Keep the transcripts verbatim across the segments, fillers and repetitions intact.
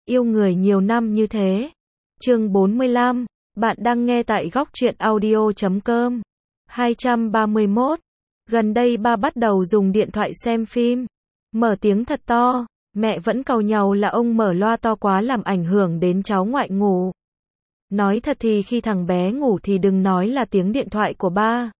yêu người nhiều năm như thế. Chương bốn mươi lăm, bạn đang nghe tại góc truyện audio chấm com. hai trăm ba mươi mốt. Gần đây ba bắt đầu dùng điện thoại xem phim. Mở tiếng thật to, mẹ vẫn càu nhàu là ông mở loa to quá làm ảnh hưởng đến cháu ngoại ngủ. Nói thật thì khi thằng bé ngủ thì đừng nói là tiếng điện thoại của ba.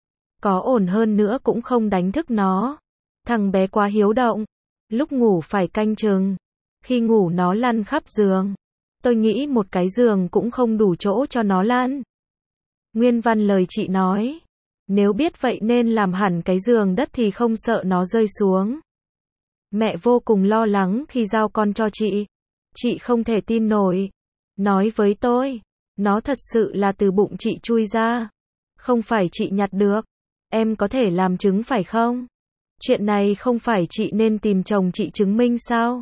Có ổn hơn nữa cũng không đánh thức nó. Thằng bé quá hiếu động. Lúc ngủ phải canh chừng. Khi ngủ nó lăn khắp giường. Tôi nghĩ một cái giường cũng không đủ chỗ cho nó lăn. Nguyên văn lời chị nói. Nếu biết vậy nên làm hẳn cái giường đất thì không sợ nó rơi xuống. Mẹ vô cùng lo lắng khi giao con cho chị. Chị không thể tin nổi. Nói với tôi. Nó thật sự là từ bụng chị chui ra. Không phải chị nhặt được. Em có thể làm chứng phải không? Chuyện này không phải chị nên tìm chồng chị chứng minh sao?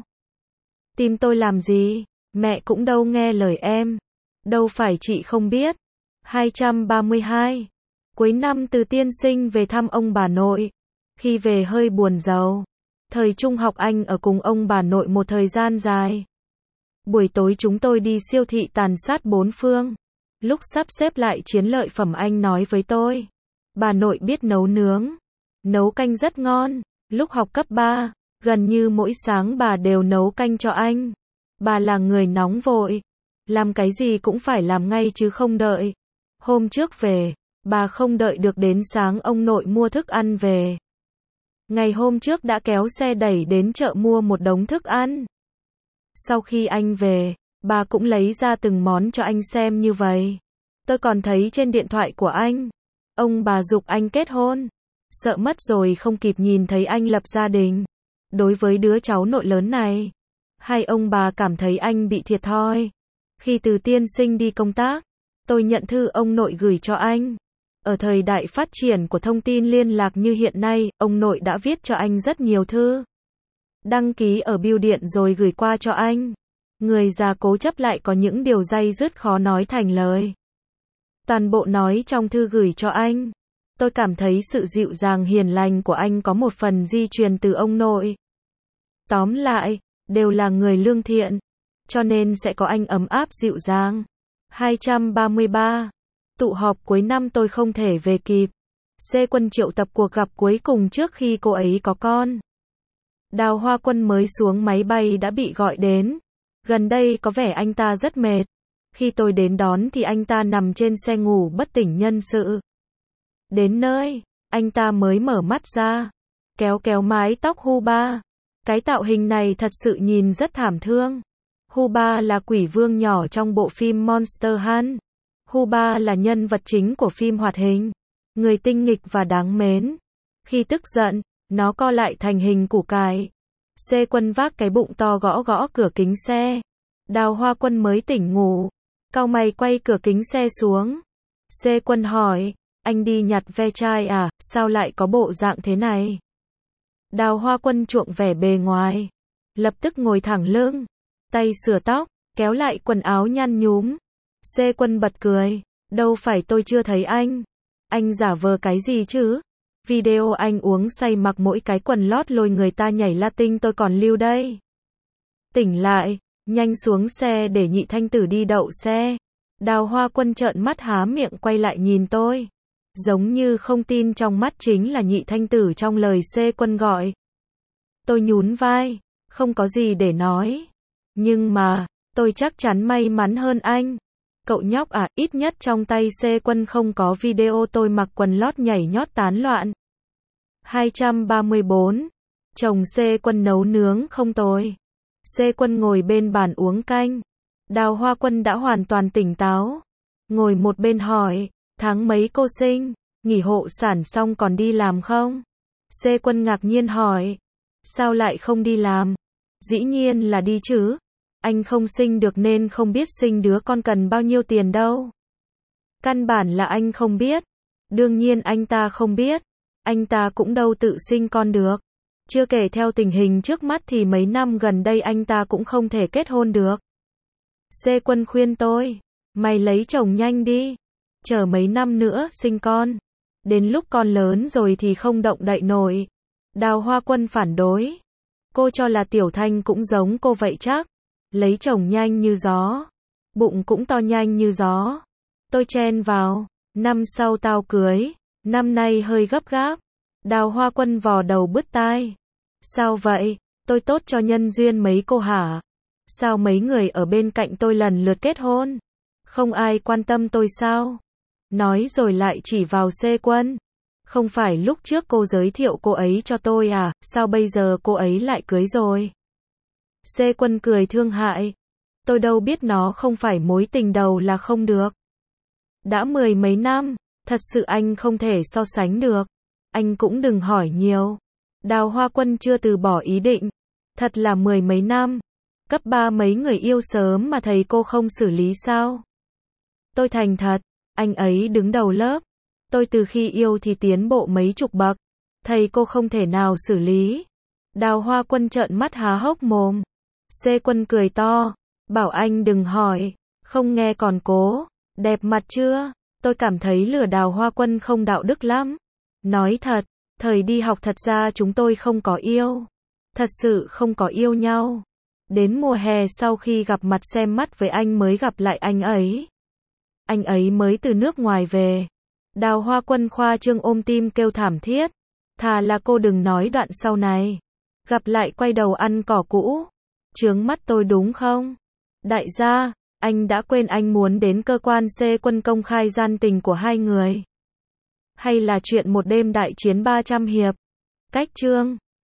Tìm tôi làm gì? Mẹ cũng đâu nghe lời em. Đâu phải chị không biết. hai trăm ba mươi hai. Cuối năm Từ tiên sinh về thăm ông bà nội. Khi về hơi buồn rầu. Thời trung học anh ở cùng ông bà nội một thời gian dài. Buổi tối chúng tôi đi siêu thị tàn sát bốn phương. Lúc sắp xếp lại chiến lợi phẩm anh nói với tôi. Bà nội biết nấu nướng. Nấu canh rất ngon. Lúc học cấp ba, gần như mỗi sáng bà đều nấu canh cho anh. Bà là người nóng vội. Làm cái gì cũng phải làm ngay chứ không đợi. Hôm trước về, bà không đợi được đến sáng ông nội mua thức ăn về. Ngày hôm trước đã kéo xe đẩy đến chợ mua một đống thức ăn. Sau khi anh về, bà cũng lấy ra từng món cho anh xem như vậy. Tôi còn thấy trên điện thoại của anh, ông bà giục anh kết hôn. Sợ mất rồi không kịp nhìn thấy anh lập gia đình. Đối với đứa cháu nội lớn này, hai ông bà cảm thấy anh bị thiệt thòi. Khi Từ tiên sinh đi công tác, tôi nhận thư ông nội gửi cho anh. Ở thời đại phát triển của thông tin liên lạc như hiện nay, ông nội đã viết cho anh rất nhiều thư. Đăng ký ở bưu điện rồi gửi qua cho anh. Người già cố chấp lại có những điều day dứt khó nói thành lời. Toàn bộ nói trong thư gửi cho anh. Tôi cảm thấy sự dịu dàng hiền lành của anh có một phần di truyền từ ông nội. Tóm lại, đều là người lương thiện. Cho nên sẽ có anh ấm áp dịu dàng. hai trăm ba mươi ba. Tụ họp cuối năm tôi không thể về kịp. C Quân triệu tập cuộc gặp cuối cùng trước khi cô ấy có con. Đào Hoa Quân mới xuống máy bay đã bị gọi đến. Gần đây có vẻ anh ta rất mệt. Khi tôi đến đón thì anh ta nằm trên xe ngủ bất tỉnh nhân sự. Đến nơi, anh ta mới mở mắt ra. Kéo kéo mái tóc Huba. Cái tạo hình này thật sự nhìn rất thảm thương. Huba là quỷ vương nhỏ trong bộ phim Monster Hunt. Huba là nhân vật chính của phim hoạt hình. Người tinh nghịch và đáng mến. Khi tức giận, nó co lại thành hình củ cải. C Quân vác cái bụng to gõ gõ cửa kính xe. Đào Hoa Quân mới tỉnh ngủ. Cau mày quay cửa kính xe xuống. C Quân hỏi, anh đi nhặt ve chai à, sao lại có bộ dạng thế này? Đào Hoa Quân chuộng vẻ bề ngoài. Lập tức ngồi thẳng lưng. Tay sửa tóc, kéo lại quần áo nhăn nhúm. C Quân bật cười. Đâu phải tôi chưa thấy anh. Anh giả vờ cái gì chứ? Video anh uống say mặc mỗi cái quần lót lôi người ta nhảy Latin tôi còn lưu đây. Tỉnh lại, nhanh xuống xe để Nhị Thanh Tử đi đậu xe. Đào Hoa Quân trợn mắt há miệng quay lại nhìn tôi. Giống như không tin trong mắt chính là Nhị Thanh Tử trong lời C Quân gọi. Tôi nhún vai, không có gì để nói. Nhưng mà, tôi chắc chắn may mắn hơn anh. Cậu nhóc à, ít nhất trong tay C Quân không có video tôi mặc quần lót nhảy nhót tán loạn. hai trăm ba mươi bốn. Chồng C Quân nấu nướng không tồi. C Quân ngồi bên bàn uống canh. Đào Hoa Quân đã hoàn toàn tỉnh táo. Ngồi một bên hỏi, tháng mấy cô sinh, nghỉ hộ sản xong còn đi làm không? C Quân ngạc nhiên hỏi, sao lại không đi làm? Dĩ nhiên là đi chứ. Anh không sinh được nên không biết sinh đứa con cần bao nhiêu tiền đâu. Căn bản là anh không biết. Đương nhiên anh ta không biết. Anh ta cũng đâu tự sinh con được. Chưa kể theo tình hình trước mắt thì mấy năm gần đây anh ta cũng không thể kết hôn được. C Quân khuyên tôi, mày lấy chồng nhanh đi. Chờ mấy năm nữa sinh con. Đến lúc con lớn rồi thì không động đậy nổi. Đào Hoa Quân phản đối. Cô cho là Tiểu Thanh cũng giống cô vậy chắc. lấy chồng nhanh như gió, bụng cũng to nhanh như gió. Tôi chen vào, năm sau tao cưới, năm nay hơi gấp gáp. Đào Hoa Quân vò đầu bứt tai. Sao vậy, tôi tốt cho nhân duyên mấy cô hả? Sao mấy người ở bên cạnh tôi lần lượt kết hôn? Không ai quan tâm tôi sao? Nói rồi lại chỉ vào C Quân. Không phải lúc trước cô giới thiệu cô ấy cho tôi à, sao bây giờ cô ấy lại cưới rồi? C Quân cười thương hại. Tôi đâu biết nó không phải mối tình đầu là không được. Đã mười mấy năm, thật sự anh không thể so sánh được. Anh cũng đừng hỏi nhiều. Đào Hoa Quân chưa từ bỏ ý định. Thật là mười mấy năm. Cấp ba mấy người yêu sớm mà thầy cô không xử lý sao? Tôi thành thật, anh ấy đứng đầu lớp. Tôi từ khi yêu thì tiến bộ mấy chục bậc. Thầy cô không thể nào xử lý. Đào Hoa Quân trợn mắt há hốc mồm. C Quân cười to. Bảo anh đừng hỏi. Không nghe còn cố. Đẹp mặt chưa? Tôi cảm thấy lừa Đào Hoa Quân không đạo đức lắm. Nói thật, thời đi học thật ra chúng tôi không có yêu. Thật sự không có yêu nhau. Đến mùa hè sau khi gặp mặt xem mắt với anh mới gặp lại anh ấy. Anh ấy mới từ nước ngoài về. Đào Hoa Quân khoa trương ôm tim kêu thảm thiết. Thà là cô đừng nói đoạn sau này. Gặp lại quay đầu ăn cỏ cũ. Chướng mắt tôi đúng không? Đại gia, anh đã quên anh muốn đến cơ quan C Quân công khai gian tình của hai người. Hay là chuyện một đêm đại chiến ba trăm hiệp. Cách chương